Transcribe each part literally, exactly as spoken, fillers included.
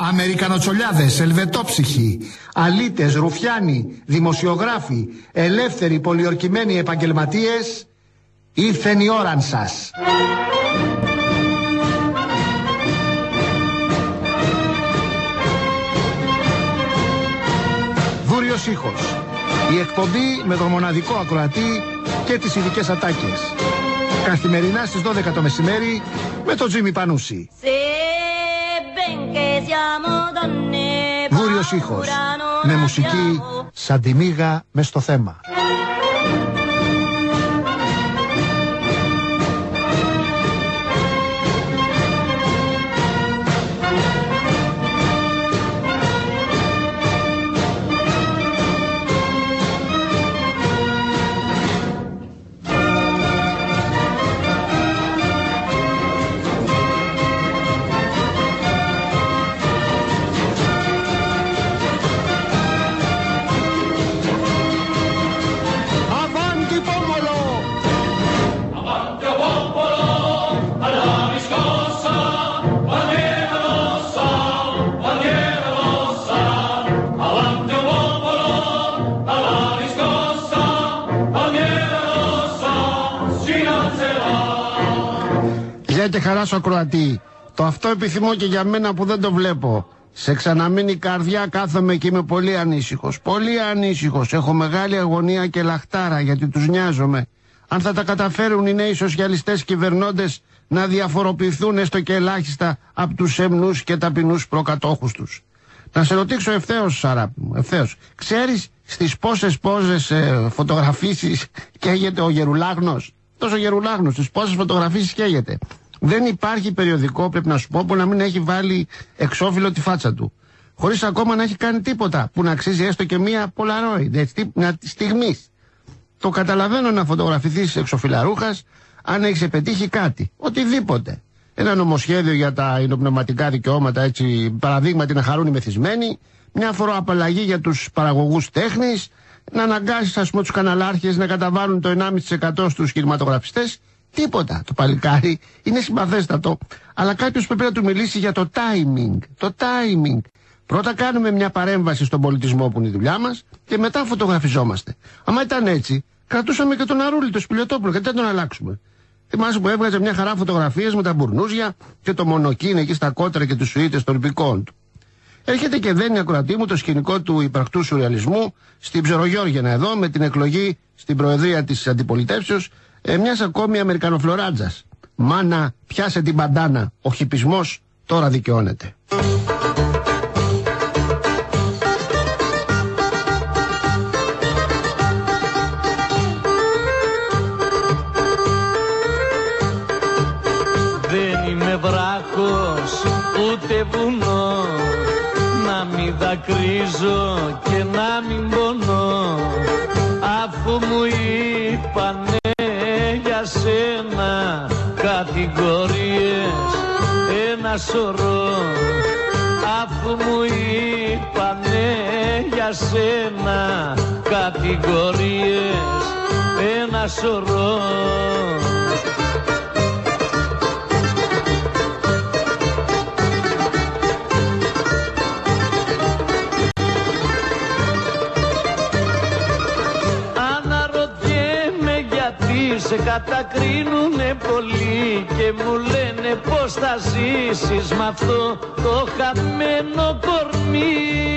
Αμερικανοτσολιάδες, ελβετόψυχοι, αλήτες, ρουφιάνοι, δημοσιογράφοι, ελεύθεροι, πολιορκημένοι επαγγελματίες, ήρθεν η ώραν σας. Βούριος ήχος. Η εκπομπή με το μοναδικό ακροατή και τις ειδικές ατάκες. Καθημερινά στις δώδεκα το μεσημέρι με τον Τζίμι Πανούση. Βούριος ήχος. Με μουσική σαν τη μύγα μες στο θέμα. Και χαρά σου ακροατή. Το αυτό επιθυμώ και για μένα που δεν το βλέπω. Σε ξαναμείνει η καρδιά, κάθομαι και είμαι πολύ ανήσυχος. Πολύ ανήσυχος. Έχω μεγάλη αγωνία και λαχτάρα γιατί τους νοιάζομαι. Αν θα τα καταφέρουν οι νέοι σοσιαλιστές κυβερνώντες να διαφοροποιηθούν έστω και ελάχιστα από τους σεμνούς και ταπεινούς προκατόχους τους. Να σε ρωτήσω ευθέως, Σαράπη μου, ευθέως. Ξέρεις στις πόσες πόζες ε, φωτογραφίσεις καίγεται ο Γερουλάγνος? Τόσο Γερουλάγνος, στις πόσες φωτογραφίσεις καίγεται? Δεν υπάρχει περιοδικό, πρέπει να σου πω, που να μην έχει βάλει εξώφυλλο τη φάτσα του. Χωρίς ακόμα να έχει κάνει τίποτα που να αξίζει έστω και μία Polaroid στιγμής. Το καταλαβαίνω να φωτογραφηθείς εξωφυλλαρούχας αν έχεις πετύχει κάτι. Οτιδήποτε. Ένα νομοσχέδιο για τα υνοπνευματικά δικαιώματα, έτσι, παραδείγματι να χαρούν οι μεθυσμένοι. Μια φοροαπαλλαγή για τους παραγωγούς τέχνης. Να αναγκάσεις, ας πούμε, τους καναλάρχες να καταβάλουν το ενάμιση τοις εκατό στους κινηματογραφιστές. Τίποτα. Το παλικάρι είναι συμπαθέστατο. Αλλά κάποιος πρέπει να του μιλήσει για το timing. Το timing. Πρώτα κάνουμε μια παρέμβαση στον πολιτισμό που είναι η δουλειά μας και μετά φωτογραφιζόμαστε. Άμα ήταν έτσι, κρατούσαμε και τον Αρούλη, τον Σπηλιοτόπουλο, γιατί δεν τον αλλάξουμε. Θυμάσαι που έβγαζε μια χαρά φωτογραφίες με τα μπουρνούζια και το μονοκίνη εκεί στα κότρα και τους σουίτες των υπηκών του. Έρχεται και δένει ακροατή μου το σκηνικό του υπαρκτού σουρεαλισμού στην Ψωρογιώργιανα εδώ με την εκλογή στην προεδρία της αντιπολιτεύσεως ε, μιας ακόμη Αμερικανοφλωράτζας. Μάνα, πιάσε την μπαντάνα. Ο χιπισμός τώρα δικαιώνεται. Δεν είμαι βράχος ούτε βουνό, να μην δακρύζω και να μην πονώ, αφού μου είπανε για σένα κατηγορίες ένα σωρό, αφού μου είπανε για σένα κατηγορίες ένα σωρό. Σε κατακρίνουνε πολύ και μου λένε πως θα ζήσεις μ' αυτό το χαμένο κορμί.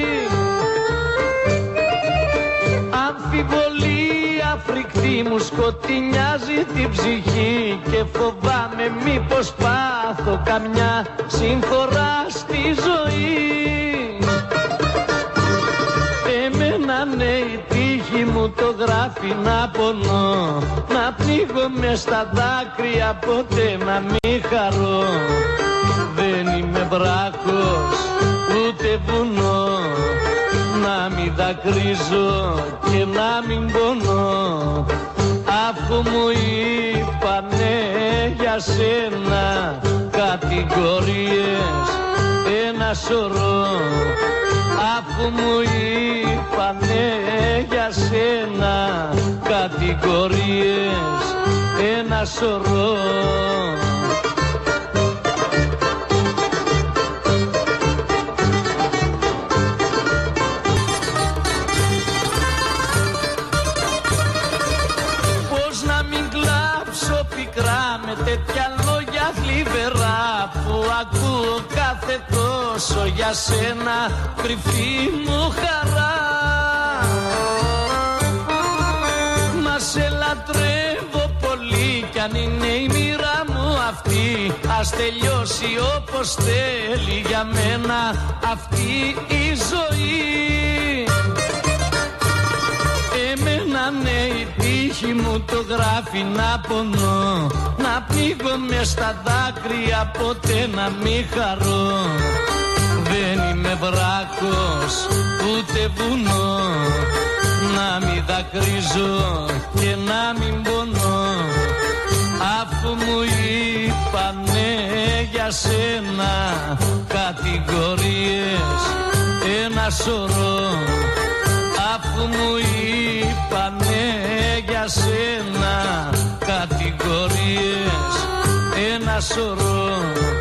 Αμφιβολία φρικτή μου σκοτεινιάζει την ψυχή και φοβάμαι μήπως πάθω καμιά συμφορά στη ζωή. Εμένα ναι η τύχη μου το γράφει να πονώ, να πνίγομαι στα δάκρυα ποτέ να μη χαρώ. Δεν είμαι βράχος ούτε βουνό, να μην δακρύζω και να μην πονώ, αφού μου είπανε για σένα κατηγορίες ένα σωρό, αφού μου είπανε για σένα κατηγορίες ένα σωρό. ακούω κάθε τόσο για σένα, κρυφή μου χαρά. Μα σε λατρεύω πολύ κι αν είναι η μοίρα μου αυτή, ας τελειώσει όπως θέλει για μένα αυτή η ζωή. Εμένα ναι η τύχη μου το γράφει να πονώ, να πνίγω μες στα δάκρυα, ποτέ να μη χαρώ. Δεν είμαι βράχος ούτε βουνό, να μην δακρύζω και να μην πονώ. Αφού μου είπανε για σένα κατηγορίες ένα σωρό, αφού μου είπανε για σένα κατηγορίες ένα σωρό.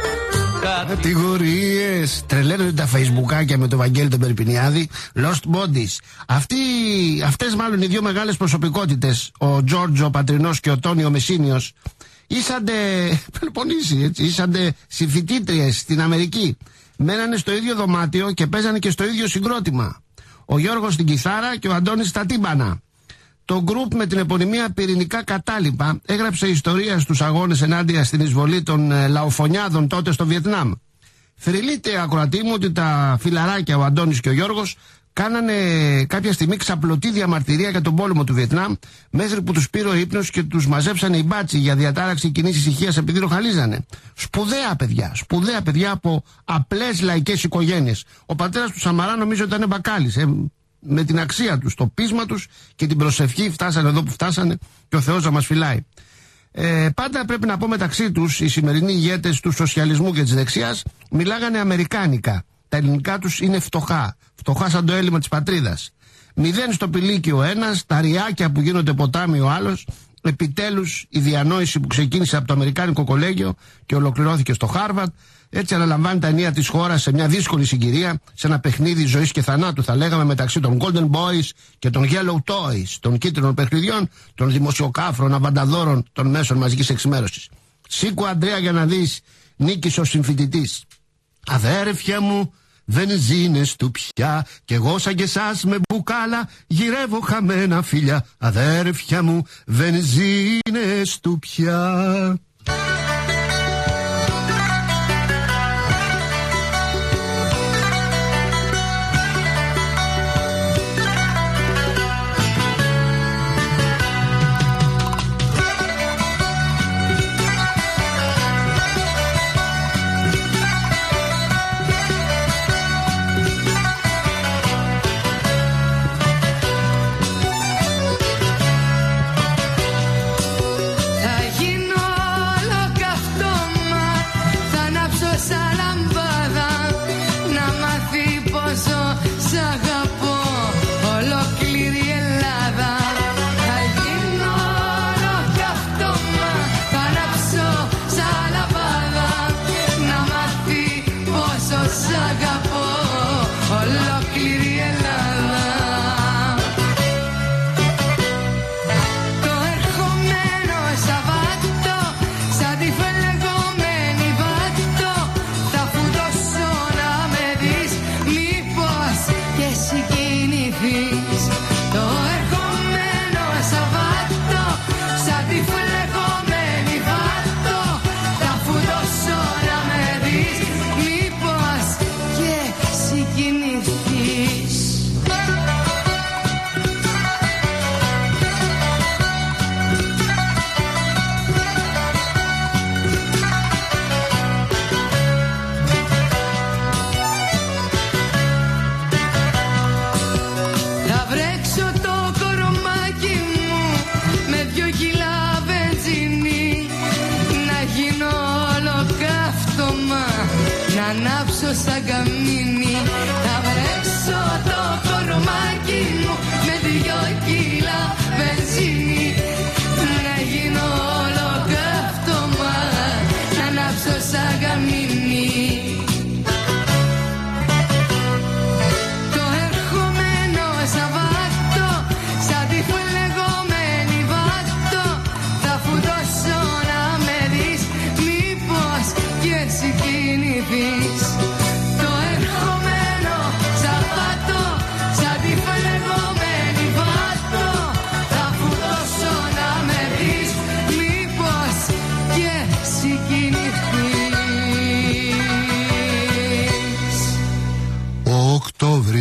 Κατηγορίες. Τρελαίνονται τα φεϊσμπουκάκια με το Βαγγέλη τον Περπινιάδη. Lost Bodies. Αυτοί, αυτές μάλλον οι δύο μεγάλες προσωπικότητες, ο Τζόρτζο Πατρινός και ο Τόνιο Μεσίνιος, ήσαντε Πελοποννήσι, έτσι, ήσαντε συμφοιτήτριες στην Αμερική. Μένανε στο ίδιο δωμάτιο και παίζανε και στο ίδιο συγκρότημα. Ο Γιώργος στην κιθάρα και ο Αντώνης στα τύμπανα. Το γκρουπ με την επωνυμία Πυρηνικά Κατάλοιπα έγραψε ιστορία στους αγώνες ενάντια στην εισβολή των ε, λαοφωνιάδων τότε στο Βιετνάμ. Θρυλείται, ακροατή μου, ότι τα φιλαράκια, ο Αντώνης και ο Γιώργος, κάνανε κάποια στιγμή ξαπλωτή διαμαρτυρία για τον πόλεμο του Βιετνάμ, μέχρι που τους πήρε ο ύπνος και τους μαζέψανε οι μπάτσοι για διατάραξη κοινής ησυχίας επειδή ροχαλίζανε. Σπουδαία παιδιά, σπουδαία παιδιά από απλές λαϊκές οικογένειες. Ο πατέρας του Σαμαρά νομίζω ήταν μπακάλης. Ε, με την αξία τους, το πείσμα τους και την προσευχή φτάσανε εδώ που φτάσανε και ο Θεός να μας φυλάει. Ε, πάντα πρέπει να πω μεταξύ τους, οι σημερινοί ηγέτες του σοσιαλισμού και της δεξιάς μιλάγανε αμερικάνικα. Τα ελληνικά τους είναι φτωχά, φτωχά σαν το έλλειμμα της πατρίδας. Μηδέν στο πηλίκι ο ένας, τα ριάκια που γίνονται ποτάμι ο άλλος. Επιτέλους η διανόηση που ξεκίνησε από το Αμερικάνικο Κολέγιο και ολοκληρώθηκε στο Χάρβαρντ. Έτσι αναλαμβάνει τα ενία της χώρας σε μια δύσκολη συγκυρία, σε ένα παιχνίδι ζωής και θανάτου, θα λέγαμε, μεταξύ των Golden Boys και των Yellow Toys, των κίτρινων παιχνιδιών, των δημοσιοκάφρων, αβανταδόρων των μέσων μαζικής εξημέρωσης. Σήκω, Αντρέα, για να δεις, νίκησε ο συμφοιτητής. Αδέρφια μου, βενζίνες του πια, κι εγώ σαν και εσάς με μπουκάλα γυρεύω χαμένα φιλιά. Αδέρφια μου, βενζίνες του πια. Θα γίνω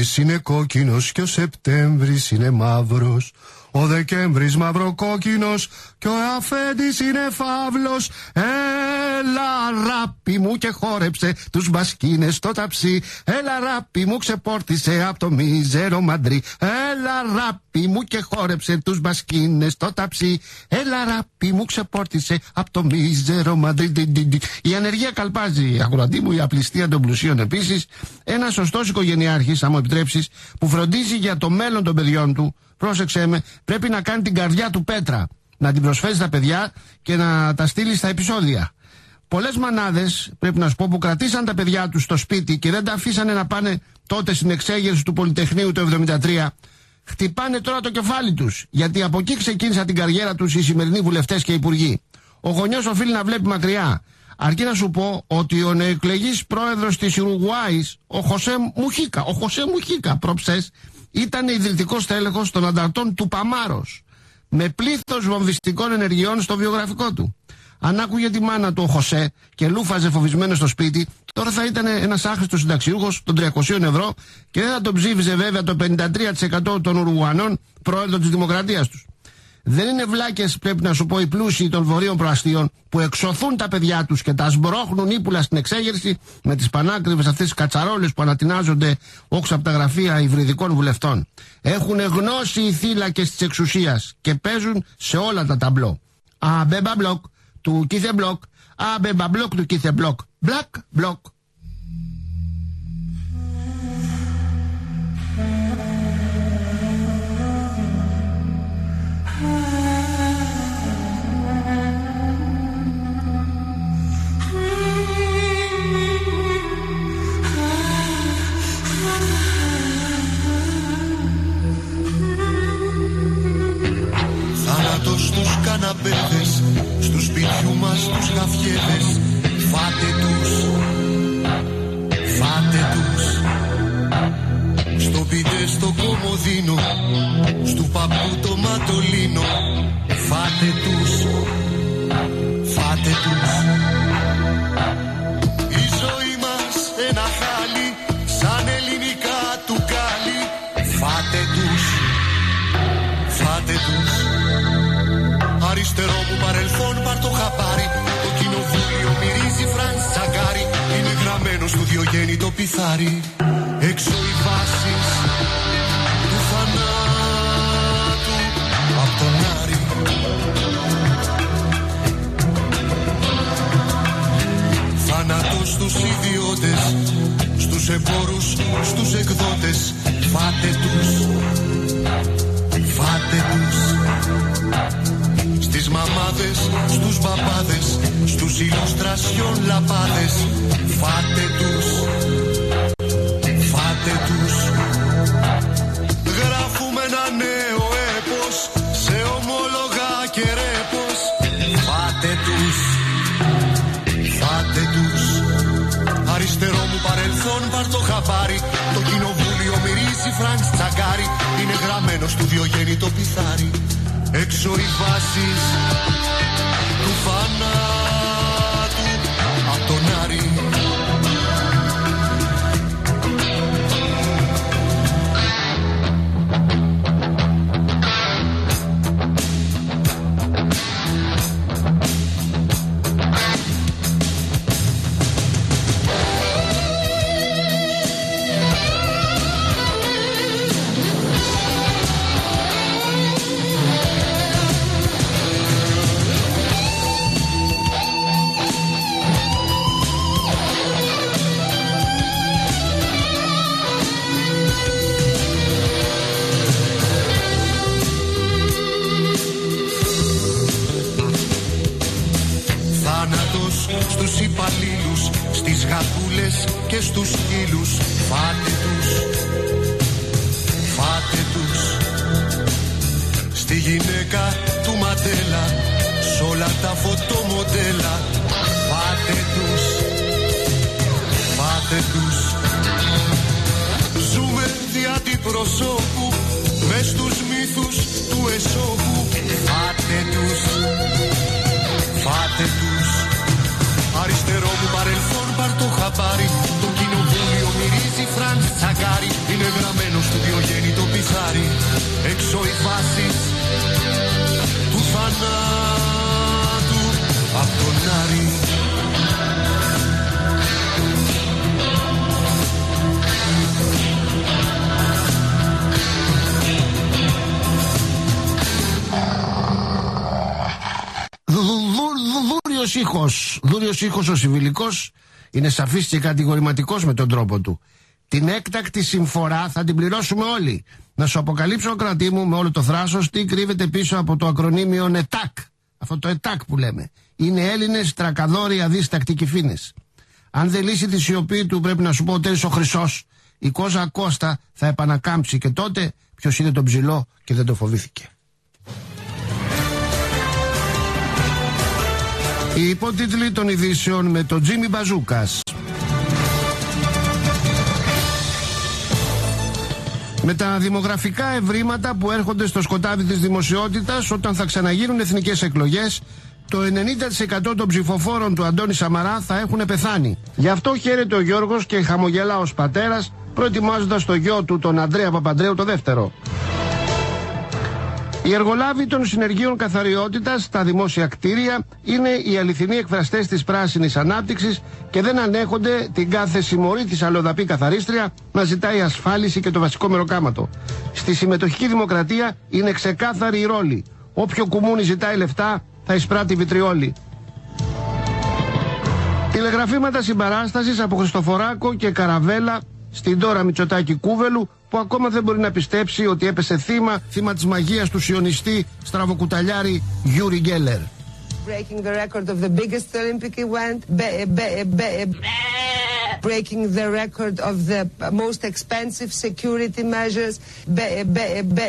Οκτώβρης είναι κόκκινος και ο Σεπτέμβρης είναι μαύρος. Ο Δεκέμβρης μαυροκόκκινος και ο αφέντης είναι φαύλος. Έλα ράπι μου και χόρεψε τους μπασκίνες στο ταψί. Έλα ράπι μου ξεπόρτισε από το μίζερο μαντρί. Έλα ράπι μου και χόρεψε τους μπασκίνες στο ταψί. Έλα ράπι μου ξεπόρτισε από το μίζερο μαντρί. Η ανεργία καλπάζει, ακροατή μου, η απληστία των πλουσίων επίσης. Ένας σωστός οικογενειάρχης, αν μου επιτρέψεις, που φροντίζει για το μέλλον των παιδιών του, πρόσεξέ με, πρέπει να κάνει την καρδιά του πέτρα, να την προσφέρει στα παιδιά και να τα στείλει στα επεισόδια. Πολλές μανάδες, πρέπει να σου πω, που κρατήσαν τα παιδιά τους στο σπίτι και δεν τα αφήσανε να πάνε τότε στην εξέγερση του Πολυτεχνείου το εβδομήντα τρία, χτυπάνε τώρα το κεφάλι τους, γιατί από εκεί ξεκίνησαν την καριέρα τους οι σημερινοί βουλευτές και υπουργοί. Ο γονιός οφείλει να βλέπει μακριά. Αρκεί να σου πω ότι ο νεοεκλεγής πρόεδρος της Ουρουγουάης, ο Χωσέ Μουχίκα, ο Χωσέ Μουχίκα προψές, ήταν ιδρυτικός τέλεχος των ανταρτών του Παμάρος, με πλήθος βομβιστικών ενεργειών στο βιογραφικό του. Αν άκουγε τη μάνα του ο Χωσέ και λούφαζε φοβισμένο στο σπίτι, τώρα θα ήταν ένας άχρηστος συνταξιούχος των τριακοσίων ευρώ και δεν θα τον ψήφιζε βέβαια το πενήντα τρία τοις εκατό των Ουρουγουανών πρόεδρο της δημοκρατίας τους. Δεν είναι βλάκες, πρέπει να σου πω, οι πλούσιοι των βορείων προαστίων που εξωθούν τα παιδιά τους και τα σμπρώχνουν ύπουλα στην εξέγερση με τις πανάκριβες αυτές τις κατσαρόλες που ανατινάζονται όξω από τα γραφεία υβριδικών βουλευτών. Έχουν γνώση οι θύλακες της εξουσίας και παίζουν σε όλα τα ταμπλό. Αμπέμπα μπλοκ του Κίθε Μπλοκ, αμπέμπα μπλοκ του Κίθε Μπλοκ, μπλακ μπλοκ. Στους καναπέδες, στους σπιτιού μας τους γαφιέδες. Φάτε τους, φάτε τους. Στο πιτέ στο κομμωδίνο, στου παππού το ματολίνο. Φάτε τους, φάτε τους. Η ζωή μας ένα χάλι, σαν ελληνικά του κάλι. Φάτε τους, φάτε τους. Αριστερό μου παρελθόν πάρ' το χαπάρι. Το κοινοβούλιο μυρίζει Φραντς Τσαγκάρι. Είναι γραμμένο στο Διογέννη το πιθάρι. Έξω οι βάσεις του θανάτου απ' τον Άρη. Θάνατος στους ιδιώτες, στους εμπόρους, στους εκδότες. Φάτε τους, φάτε τους. Στις μαμάδες, στους μπαμπάδες, στους ηλουστρασιόν λαπάδες. Φάτε τους, φάτε τους. Γράφουμε ένα νέο έπος σε ομόλογα και ρέπος. Φάτε τους, φάτε τους. Αριστερό μου παρελθόν πάρ' το χαπάρι. Το κοινοβούλιο μυρίζει Φραντς Τσαγκάρι. Είναι γραμμένο στο Διογέννη το πιθάρι. Έξω οι βάσεις του θανάτου απ' τον Άρη. Στους υπαλλήλους, στις γατούλες και στους σκύλους. Φάτε τους, φάτε τους. Στη γυναίκα του Μαντέλα, σ' όλα τα φωτομοντέλα. Φάτε τους, φάτε τους. Ζούμε δια την προσώπου, μες στους μύθους του Εσώπου. Φάτε τους, φάτε τους. Αριστερό μου παρελθόν πάρ' το χαπάρι. Το κοινοβούλιο μυρίζει Φραντς Τσαγκάρι. Είναι γραμμένο στο Διογέννη το πιθάρι. Έξω οι φάσεις του θανάτου απ' τον Άρη. Δούριος ήχος, δούριος ήχος ο Σιβηλικός είναι σαφής και κατηγορηματικός με τον τρόπο του. Την έκτακτη συμφορά θα την πληρώσουμε όλοι. Να σου αποκαλύψω, κρατή μου, με όλο το θράσος, τι κρύβεται πίσω από το ακρονίμιο ΕΤΑΚ. Αυτό το ΕΤΑΚ που λέμε. Είναι Έλληνες τρακαδόροι αδίστακτοι κυφήνες. Αν δεν λύσει τη σιωπή του, πρέπει να σου πω ότι ο Χρυσός, η Κόζα Κώστα θα επανακάμψει, και τότε ποιος είναι το ψηλό και δεν το φοβήθηκε. Οι υπότιτλοι των ειδήσεων με τον Τζίμι Μπαζούκας. Με τα δημογραφικά ευρήματα που έρχονται στο σκοτάδι της δημοσιότητας όταν θα ξαναγίνουν εθνικές εκλογές, το ενενήντα τοις εκατό των ψηφοφόρων του Αντώνη Σαμαρά θα έχουν πεθάνει. Γι' αυτό χαίρεται ο Γιώργος και χαμογελά ως πατέρας, προετοιμάζοντας το γιο του, τον Ανδρέα Παπαντρέου, το δεύτερο. Οι εργολάβοι των συνεργείων καθαριότητας στα δημόσια κτίρια είναι οι αληθινοί εκφραστές της πράσινης ανάπτυξης και δεν ανέχονται την κάθε συμμορή της αλλοδαπή καθαρίστρια να ζητάει ασφάλιση και το βασικό μεροκάματο. Στη συμμετοχική δημοκρατία είναι ξεκάθαρη η ρόλη. Όποιο κουμούνι ζητάει λεφτά θα εισπράττει βιτριόλι. Τηλεγραφήματα συμπαράστασης από Χριστοφοράκο και Καραβέλα στην Ντόρα Μητσοτάκη Κούβελου, που ακόμα δεν μπορεί να πιστέψει ότι έπεσε θύμα, θύμα της μαγείας του σιωνιστή στραβοκουταλιάρη Γιούρι Γκέλερ. Breaking the record of the biggest Olympic event, be, be, be, breaking the record of the most expensive security measures, be, be, be,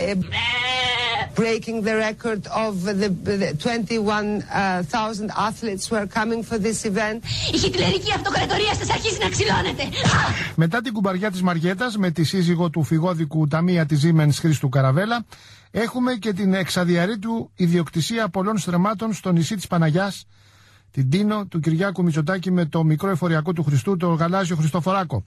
breaking the record of the, the twenty-one thousand athletes who are coming for this event. Η χιτλερική αυτοκρατορία σας αρχίζει να ξυλώνεται. Μετά την κουμπαριά της Μαριέτας με τη σύζυγο του φυγόδικου ταμεία της Siemens Χρήστου Καραβέλα, έχουμε και την εξαδιαρρήτου ιδιοκτησία πολλών στρεμμάτων στο νησί της Παναγιάς, την Τίνο του Κυριάκου Μητσοτάκη με το μικρό εφοριακό του Χριστού, το γαλάζιο Χριστοφοράκο.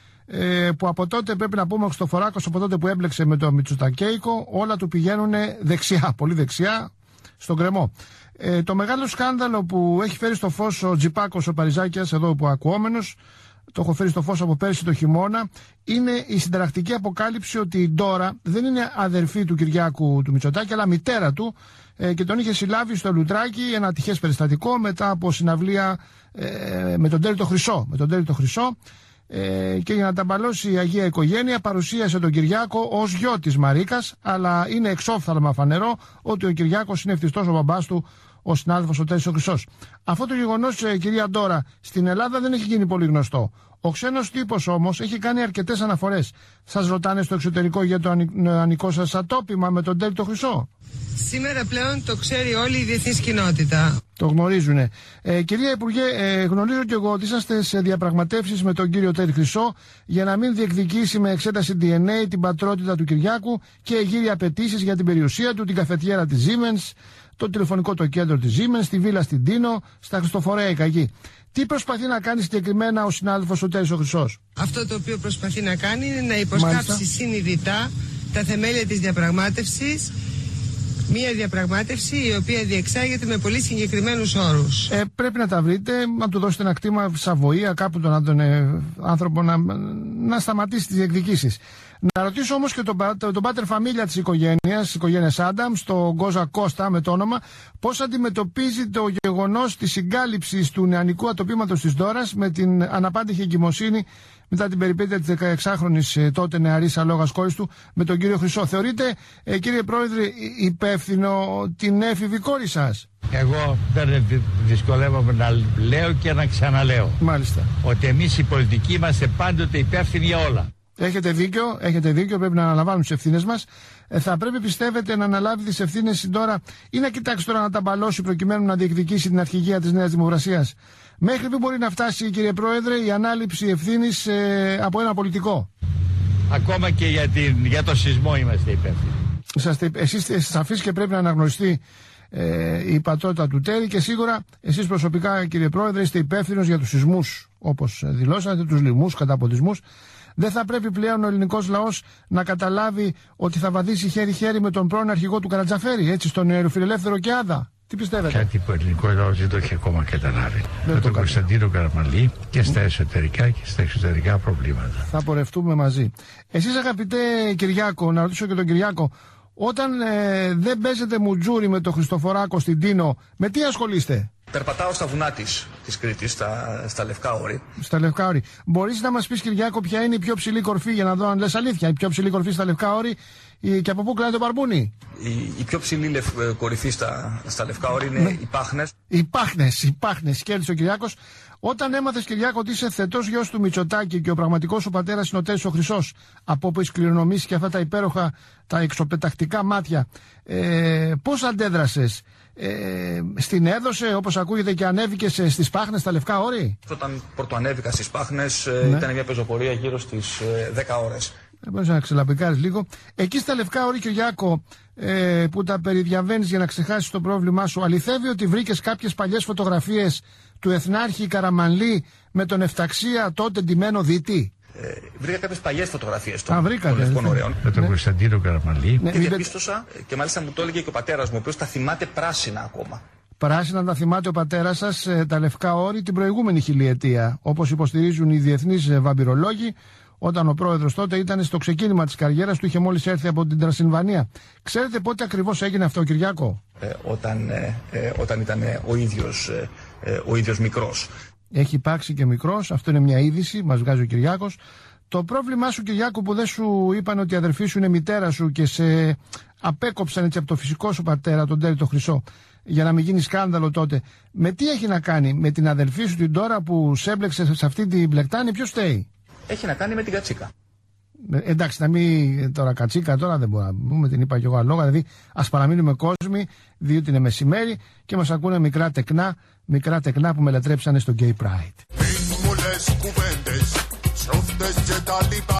Ε, που από τότε, πρέπει να πούμε, ο Χριστοφοράκος από τότε που έμπλεξε με το Μητσοτακέικο, όλα του πηγαίνουν δεξιά, πολύ δεξιά, στον κρεμό. Ε, το μεγάλο σκάνδαλο που έχει φέρει στο φως ο Τζιπάκος ο Παριζάκιας, εδώ που ακούομενος, το έχω φέρει στο φως από πέρσι το χειμώνα, είναι η συνταρακτική αποκάλυψη ότι η Ντόρα δεν είναι αδερφή του Κυριάκου του Μητσοτάκη, αλλά μητέρα του, ε, και τον είχε συλλάβει στο Λουτράκι, ένα ατυχές περιστατικό μετά από συναυλία ε, με τον Τέλη το Χρυσό. Με τον Τέλη το Χρυσό. Ε, και για να τα μπαλώσει η Αγία Οικογένεια παρουσίασε τον Κυριάκο ως γιο της Μαρίκας, αλλά είναι εξόφθαλμα φανερό ότι ο Κυριάκος είναι ευτυχώς ο μπαμπάς του, ο συνάδελφος ο Τέλης ο Χρυσός. Αυτό το γεγονός, ε, κυρία Ντόρα, στην Ελλάδα δεν έχει γίνει πολύ γνωστό. Ο ξένος τύπος όμως έχει κάνει αρκετές αναφορές. Σας ρωτάνε στο εξωτερικό για το ανικό σας ατόπιμα με τον Τέλη το Χρυσό? Σήμερα πλέον το ξέρει όλη η διεθνής κοινότητα. Το γνωρίζουνε. Ε, κυρία Υπουργέ, ε, γνωρίζω και εγώ ότι είσαστε σε διαπραγματεύσεις με τον κύριο Τέλη Χρυσό για να μην διεκδικήσει με εξέταση ντι εν έι την πατρότητα του Κυριάκου και γύρει απαιτήσεις για την περιουσία του, την καφετιέρα της Siemens, το τηλεφωνικό το κέντρο της Siemens, τη βίλα στην Τίνο, στα Χριστοφορέικα εκεί. Τι προσπαθεί να κάνει συγκεκριμένα ο συνάδελφος ο Τέλης ο Χρυσός? Αυτό το οποίο προσπαθεί να κάνει είναι να υποσκάψει συνειδητά τα θεμέλια της διαπραγμάτευσης. Μία διαπραγμάτευση η οποία διεξάγεται με πολύ συγκεκριμένους όρους. Ε, πρέπει να τα βρείτε, να του δώσετε ένα κτήμα Σαβοία, κάπου τον, τον ε, άνθρωπο να, να σταματήσει τις διεκδικήσεις. Να ρωτήσω όμως και τον, τον, τον πάτερ φαμίλια της οικογένειας, της οικογένειας Άνταμ, τον Κόζα Κώστα με το όνομα, πώς αντιμετωπίζει το γεγονός της συγκάλυψης του νεανικού ατοπήματος της Ντόρας με την αναπάντηχη εγκυμοσύνη μετά την περιπέτεια της δεκαεξάχρονης τότε νεαρής αλόγας κόρης του με τον κύριο Χρυσό. Θεωρείτε, ε, κύριε Πρόεδρε, υπεύθυνο την έφηβη κόρη σας? Εγώ δεν δυσκολεύομαι να λέω και να ξαναλέω. Μάλιστα. Ότι εμείς οι πολιτικοί είμαστε πάντοτε υπεύθυνοι για όλα. Έχετε δίκιο, έχετε δίκιο, πρέπει να αναλαμβάνουμε τις ευθύνες μας. Ε, θα πρέπει, πιστεύετε, να αναλάβει τις ευθύνες τώρα ή να κοιτάξει τώρα να τα μπαλώσει προκειμένου να διεκδικήσει την αρχηγία της Νέας Δημοκρασίας? Μέχρι πού μπορεί να φτάσει, κύριε Πρόεδρε, η ανάληψη ευθύνης ε, από ένα πολιτικό? Ακόμα και για, την, για το σεισμό είμαστε υπεύθυνοι. Είσαστε, εσείς εσείς σαφείς και πρέπει να αναγνωριστεί ε, η πατρότητα του Τέλη και σίγουρα εσείς προσωπικά, κύριε Πρόεδρε, είστε υπεύθυνος για τους σεισμούς, όπως δηλώσατε, τους λοιμούς, καταποντισμούς. Δεν θα πρέπει πλέον ο ελληνικός λαός να καταλάβει ότι θα βαδίσει χέρι-χέρι με τον πρώην αρχηγό του Καρατζαφέρη, έτσι, στον νεοφιλελεύθερο Κιάδα? Τι πιστεύετε? Κάτι που ο ελληνικός λαός δεν το έχει ακόμα καταλάβει. Δεν με τον Κωνσταντίνο Καραμανλή και στα εσωτερικά και στα εξωτερικά προβλήματα. Θα πορευτούμε μαζί. Εσείς, αγαπητέ Κυριάκο, να ρωτήσω και τον Κυριάκο, όταν ε, δεν παίζετε μουτζούρι με τον Χριστοφοράκο στην Τίνο, με τι ασχολείστε? Περπατάω στα βουνά της, της Κρήτης, στα, στα Λευκά Όρη. Στα Λευκά Όρη. Μπορείς να μας πεις, Κυριάκο, ποια είναι η πιο ψηλή κορφή, για να δω αν λες αλήθεια, η πιο ψηλή κορφή στα Λευκά Όρη και από πού κλάει το μπαρμπούνι? Η, η πιο ψηλή λευ, κορυφή στα, στα Λευκά Όρη είναι ναι. οι Πάχνες. Οι Πάχνες, οι Πάχνες, κέρδισε ο Κυριάκος. Όταν έμαθες, Κυριάκο, ότι είσαι θετός γιος του Μητσοτάκη και ο πραγματικός σου πατέρας είναι ο Τέσσερις ο Χρυσός, από όπου έχεις κληρονομήσει και αυτά τα υπέροχα, τα εξωπετακτικά μάτια, ε, πώς αντέδρασες? Ε, στην έδωσε, όπως ακούγεται, και ανέβηκες στις Πάχνες, στα Λευκά Όρη? Όταν πρωτοανέβηκα στις Πάχνες, ναι. ήταν μια πεζοπορία γύρω στις δέκα ώρες. Δεν μπορείς να ξελαπικάρεις λίγο. Εκεί στα Λευκά Όρη, Κυριάκο, ε, που τα περιδιαβαίνεις για να ξεχάσεις το πρόβλημά σου, αληθεύει ότι βρήκες κάποιες παλιές φωτογραφίες του Εθνάρχη Καραμανλή με τον Εφταξία, τότε ντυμένο δίτη? Ε, βρήκα κάποιες παλιές φωτογραφίες των, βρήκα, των Λευκών Ωραίων. Με τον ναι. Κωνσταντίνο Καραμανλή. Ναι, και διαπίστωσα, και μάλιστα μου το έλεγε και ο πατέρας μου, ο οποίος τα θυμάται πράσινα ακόμα. Πράσινα τα θυμάται ο πατέρας σας, τα Λευκά Όρη, την προηγούμενη χιλιετία, όπως υποστηρίζουν οι διεθνείς βαμπυρολόγοι, όταν ο πρόεδρος τότε ήταν στο ξεκίνημα της καριέρας του, είχε μόλις έρθει από την Τρασιλβανία. Ξέρετε πότε ακριβώς έγινε αυτό, Κυριάκο? Ε, όταν, ε, ε, όταν ήταν ε, ο ίδιος, ε, ε, ο ίδιος μικρός. Έχει υπάρξει και μικρός, αυτό είναι μια είδηση, μας βγάζει ο Κυριάκος. Το πρόβλημά σου, Κυριάκο, που δεν σου είπαν ότι η αδερφή σου είναι μητέρα σου και σε απέκοψαν έτσι από το φυσικό σου πατέρα, τον Τέρι το Χρυσό, για να μην γίνει σκάνδαλο τότε, με τι έχει να κάνει? Με την αδελφή σου την τώρα που σε έμπλεξε σε αυτή την πλεκτάνη? Ποιος φταίει? Έχει να κάνει με την Κατσίκα. Ε, εντάξει, να μην τώρα Κατσίκα, τώρα δεν μπορούμε να πούμε, την είπα και εγώ αλόγα. Δηλαδή, ας παραμείνουμε κόσμοι, διότι είναι μεσημέρι και μας ακούνε μικρά τεκνά, μικρά τεκνά που με λατρέψανε στο Gay Pride. Μην μου λες κουβέντες, σιώφτες και τα λοιπά.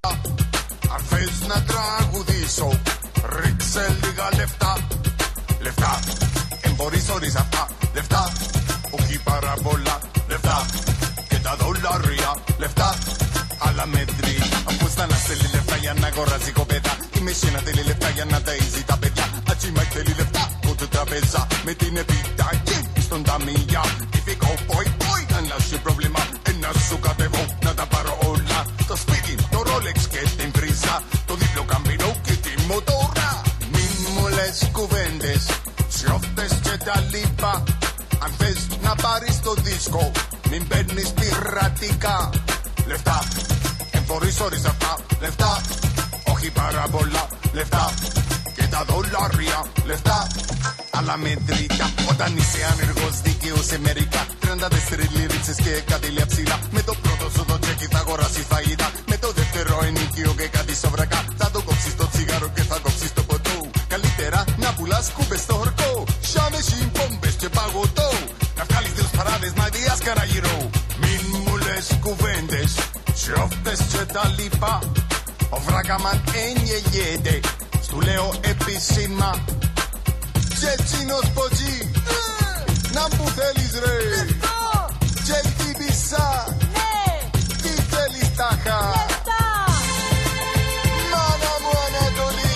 Αν θες να τραγουδήσω, ρίξε λίγα λεφτά. Λεφτά, εμπορείς χωρίς αυτά. Λεφτά, όχι πάρα πολλά. Λεφτά, και τα δολάρια. Λεφτά, αλλά μέτρη. Αφού στα να στέλνει λεφτά για να αγοράζει κοπέτα. Η Μεσίνα θέλει λεφτά για να ταΐζει τα παιδιά. Ατσίμακ θέλει λεφτά, πότε τραπέζα. Με την επιταγή στον ταμεία. Τυπικό boy boy, αν λάσει πρόβλημα. Ένα σου κατεβώ να τα πάρω όλα. Το σπίτι, το Rolex και την πρίζα. Το δίπλο καμπινό και τη μοτόρα. Μην μου λες κουβέντες, σιώφτες και τα λοιπά. Αν θες να πάρεις το δίσκο, μην παίρνεις πειρατικά. Λεφτά, εμπορείς χωρίς αυτά. Λεφτά, όχι πάρα πολλά. Λεφτά, και τα δολάρια. Λεφτά, αλλά μετρικά. Όταν είσαι άνεργος δικαίως σε μερικά. τριάντα τέσσερις λίριτσες και κάτι λιαψιλά. Με το πρώτο σου το τσέκι θα αγοράσεις φαγητά. Με το δεύτερο ενοικείο και κάτι σοβρακά. Θα το κόψεις το τσιγάρο και θα κόψεις το ποτό. Καλύτερα να πουλάς κούμπες στο χορκό. Σάμε συμπόμπες και παγωτό. Να βγάλεις δύο παράδες μαδιάς καραγυρό. Μην μου λες κουβέντες, σιώφτες και τα λοιπά. Ο Βράκαμαν ενιεγέται, στου λέω επίσημα. Και τσίνος ποτζί, να που θέλεις ρε. Και την πισά, τι θέλεις τάχα. Μάνα μου Ανατολή,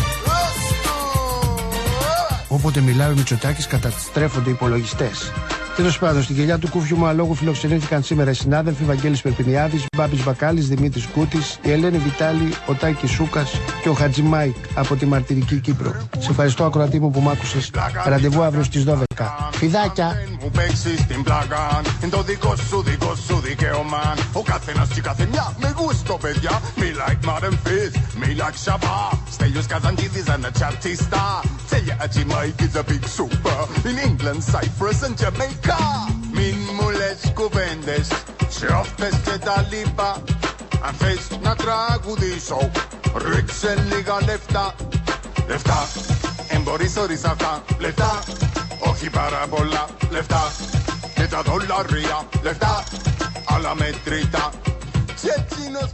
Όποτε μιλάει ο Μητσοτάκης καταστρέφονται οι υπολογιστές. Τέλος πάντων, στην κοιλιά του Κούφιου μου αλόγου φιλοξενήθηκαν σήμερα οι συνάδελφοι Βαγγέλης Περπινιάδης, Μπάμπης Μπακάλης, Δημήτρης Κούτης, η Ελένη Βιτάλη, ο Τάκης Σούκας και ο Χατζη Μάικ από τη Μαρτυρική Κύπρο. Σε ευχαριστώ, ακροατή μου, που μ' άκουσες. Ραντεβού αύριο στις δώδεκα. Φιδάκια! Μου παίξεις την πλάκα, είναι το δικό σου, δικό σου δικαίωμα. Ο καθένας και κάθε μια με γούστο, παιδιά. Me like Madam Fizz, me like Shabba. Στέλιος Καζαντίδης and a chartista. Τέλεια Χατζη Μάικ is a big super. In England, Cyprus and Jamaica. Μην μου λες κουβέντες, σιώφτες και τα λοιπά. Αν θες να τραγουδήσω, ρίξε λίγα λεφτά. Λεφτά, εμπορείς χωρίς αυτά. Λεφτά, όχι πάρα πολλά. Λεφτά, και τα δολάρια. Λεφτά, αλλά μετρητά. Τσέτσινος.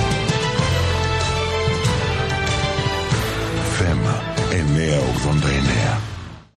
Θέμα εννιακόσια ογδόντα εννέα.